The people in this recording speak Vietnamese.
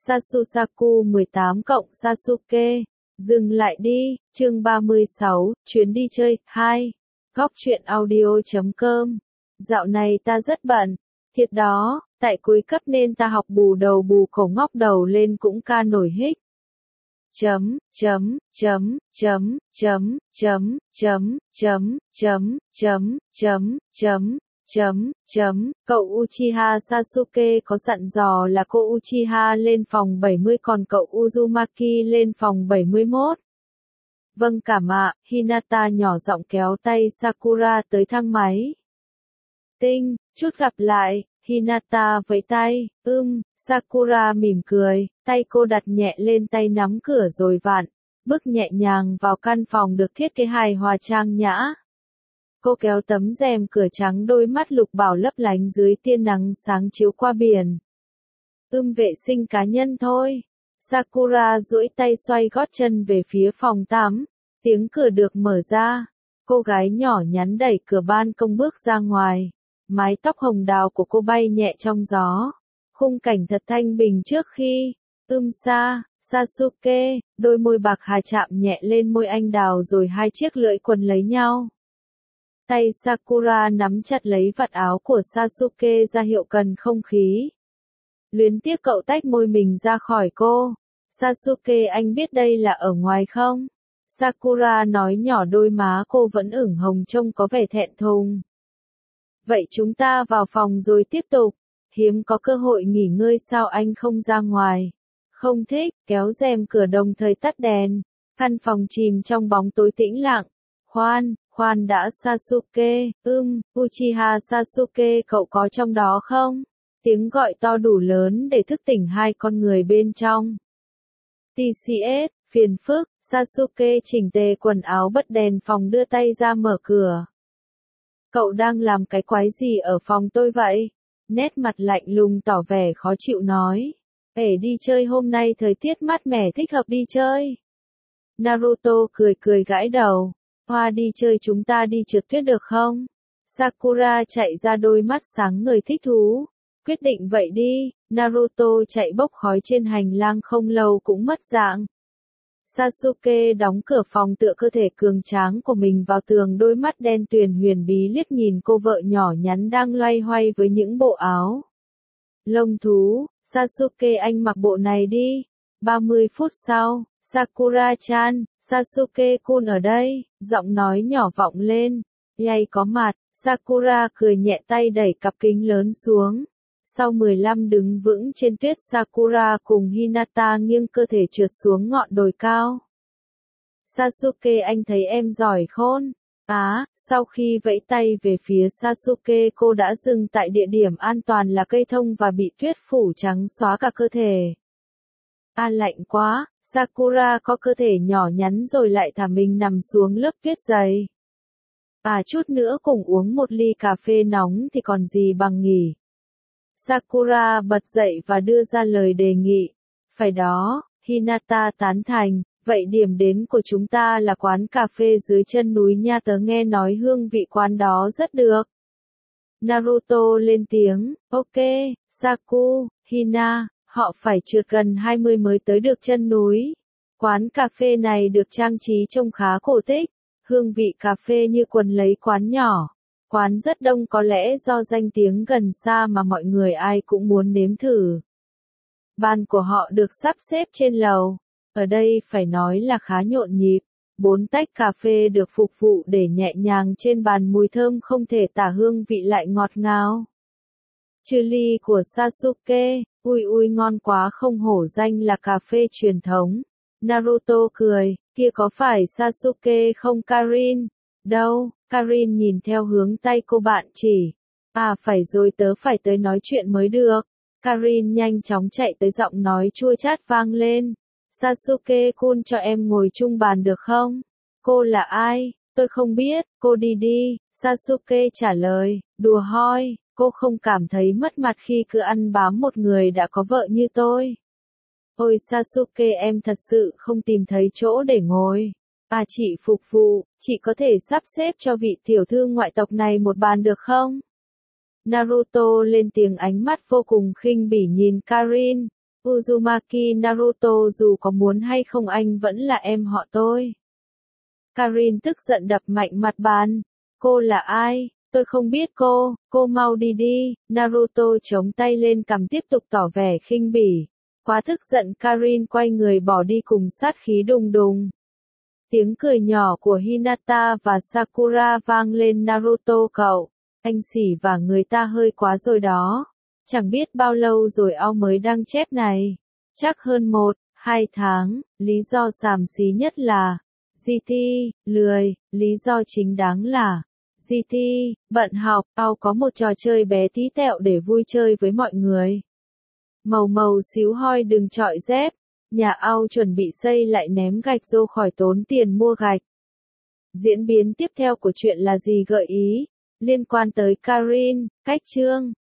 Sasusaku 18 cộng Sasuke. Dừng lại đi, chương 36, chuyến đi chơi, 2. Góc truyện audio.com. Dạo này ta rất bận, thiệt đó, tại cuối cấp nên ta học bù đầu bù cổ ngóc đầu lên cũng ca nổi hích. Cậu Uchiha Sasuke có dặn dò là cô Uchiha lên phòng 70 còn cậu Uzumaki lên phòng 71. Vâng cảm ạ, Hinata nhỏ giọng kéo tay Sakura tới thang máy. Tinh, chút gặp lại, Hinata vẫy tay, Sakura mỉm cười, tay cô đặt nhẹ lên tay nắm cửa rồi vặn, bước nhẹ nhàng vào căn phòng được thiết kế hài hòa trang nhã. Cô kéo tấm rèm cửa trắng, đôi mắt lục bảo lấp lánh dưới tia nắng sáng chiếu qua biển. Vệ sinh cá nhân thôi. Sakura duỗi tay xoay gót chân về phía phòng tắm, tiếng cửa được mở ra. Cô gái nhỏ nhắn đẩy cửa ban công bước ra ngoài. Mái tóc hồng đào của cô bay nhẹ trong gió. Khung cảnh thật thanh bình trước khi, Sasuke, đôi môi bạc hà chạm nhẹ lên môi anh đào rồi hai chiếc lưỡi quần lấy nhau. Tay Sakura nắm chặt lấy vạt áo của Sasuke ra hiệu cần không khí. Luyến tiếc cậu tách môi mình ra khỏi cô. Sasuke, anh biết đây là ở ngoài không? Sakura nói nhỏ, đôi má cô vẫn ửng hồng trông có vẻ thẹn thùng. Vậy chúng ta vào phòng rồi tiếp tục. Hiếm có cơ hội nghỉ ngơi sao anh không ra ngoài? Không thích, kéo rèm cửa đồng thời tắt đèn. Căn phòng chìm trong bóng tối tĩnh lặng. Khoan đã Sasuke, Uchiha Sasuke, cậu có trong đó không? Tiếng gọi to đủ lớn để thức tỉnh hai con người bên trong. TCS, phiền phức, Sasuke chỉnh tề quần áo bật đèn phòng đưa tay ra mở cửa. Cậu đang làm cái quái gì ở phòng tôi vậy? Nét mặt lạnh lùng tỏ vẻ khó chịu nói. Đi chơi hôm nay thời tiết mát mẻ thích hợp đi chơi. Naruto cười gãi đầu. Hoa đi chơi chúng ta đi trượt tuyết được không? Sakura chạy ra, đôi mắt sáng ngời thích thú. Quyết định vậy đi. Naruto chạy bốc khói trên hành lang không lâu cũng mất dạng. Sasuke đóng cửa phòng, tựa cơ thể cường tráng của mình vào tường, đôi mắt đen tuyền huyền bí liếc nhìn cô vợ nhỏ nhắn đang loay hoay với những bộ áo lông thú. Sasuke, anh mặc bộ này đi. 30 phút sau, Sakura-chan, Sasuke-kun ở đây, giọng nói nhỏ vọng lên. Yay có mặt, Sakura cười nhẹ, tay đẩy cặp kính lớn xuống. Sau 15 đứng vững trên tuyết, Sakura cùng Hinata nghiêng cơ thể trượt xuống ngọn đồi cao. Sasuke, anh thấy em giỏi khôn. Sau khi vẫy tay về phía Sasuke, cô đã dừng tại địa điểm an toàn là cây thông và bị tuyết phủ trắng xóa cả cơ thể. Lạnh quá, Sakura có cơ thể nhỏ nhắn rồi lại thả mình nằm xuống lớp tuyết dày. Chút nữa cùng uống một ly cà phê nóng thì còn gì bằng nghỉ. Sakura bật dậy và đưa ra lời đề nghị. Phải đó, Hinata tán thành, vậy điểm đến của chúng ta là quán cà phê dưới chân núi nha, tớ nghe nói hương vị quán đó rất được. Naruto lên tiếng, ok, Saku, Hina, họ phải trượt gần 20 mới tới được chân núi. Quán cà phê này được trang trí trông khá cổ tích, hương vị cà phê như quần lấy quán nhỏ. Quán rất đông, có lẽ do danh tiếng gần xa mà mọi người ai cũng muốn nếm thử. Bàn của họ được sắp xếp trên lầu. Ở đây phải nói là khá nhộn nhịp. 4 tách cà phê được phục vụ để nhẹ nhàng trên bàn, mùi thơm không thể tả, hương vị lại ngọt ngào. Trừ ly của Sasuke, ui ngon quá, không hổ danh là cà phê truyền thống. Naruto cười, kia có phải Sasuke không Karin? Đâu, Karin nhìn theo hướng tay cô bạn chỉ. Phải rồi, tớ phải tới nói chuyện mới được. Karin nhanh chóng chạy tới, giọng nói chua chát vang lên. Sasuke-kun, cho em ngồi chung bàn được không? Cô là ai? Tôi không biết, cô đi. Sasuke trả lời, đùa hoi, cô không cảm thấy mất mặt khi cứ ăn bám một người đã có vợ như tôi. Ôi Sasuke, em thật sự không tìm thấy chỗ để ngồi. Chị phục vụ, chị có thể sắp xếp cho vị tiểu thư ngoại tộc này một bàn được không? Naruto lên tiếng, ánh mắt vô cùng khinh bỉ nhìn Karin. Uzumaki Naruto dù có muốn hay không anh vẫn là em họ tôi. Karin tức giận đập mạnh mặt bàn. Cô là ai? Tôi không biết cô mau đi đi. Naruto chống tay lên cằm tiếp tục tỏ vẻ khinh bỉ. Quá tức giận Karin quay người bỏ đi cùng sát khí đùng đùng. Tiếng cười nhỏ của Hinata và Sakura vang lên. Naruto cậu, anh xỉ và người ta hơi quá rồi đó. Chẳng biết bao lâu rồi ao mới đăng chép này. Chắc hơn 1-2 tháng, lý do xàm xí nhất là GT, lười, lý do chính đáng là GT, bận học, ao có một trò chơi bé tí tẹo để vui chơi với mọi người. Màu màu xíu hoi đừng chọi dép, nhà ao chuẩn bị xây lại ném gạch rô khỏi tốn tiền mua gạch. Diễn biến tiếp theo của chuyện là gì gợi ý, liên quan tới Karin, cách chương.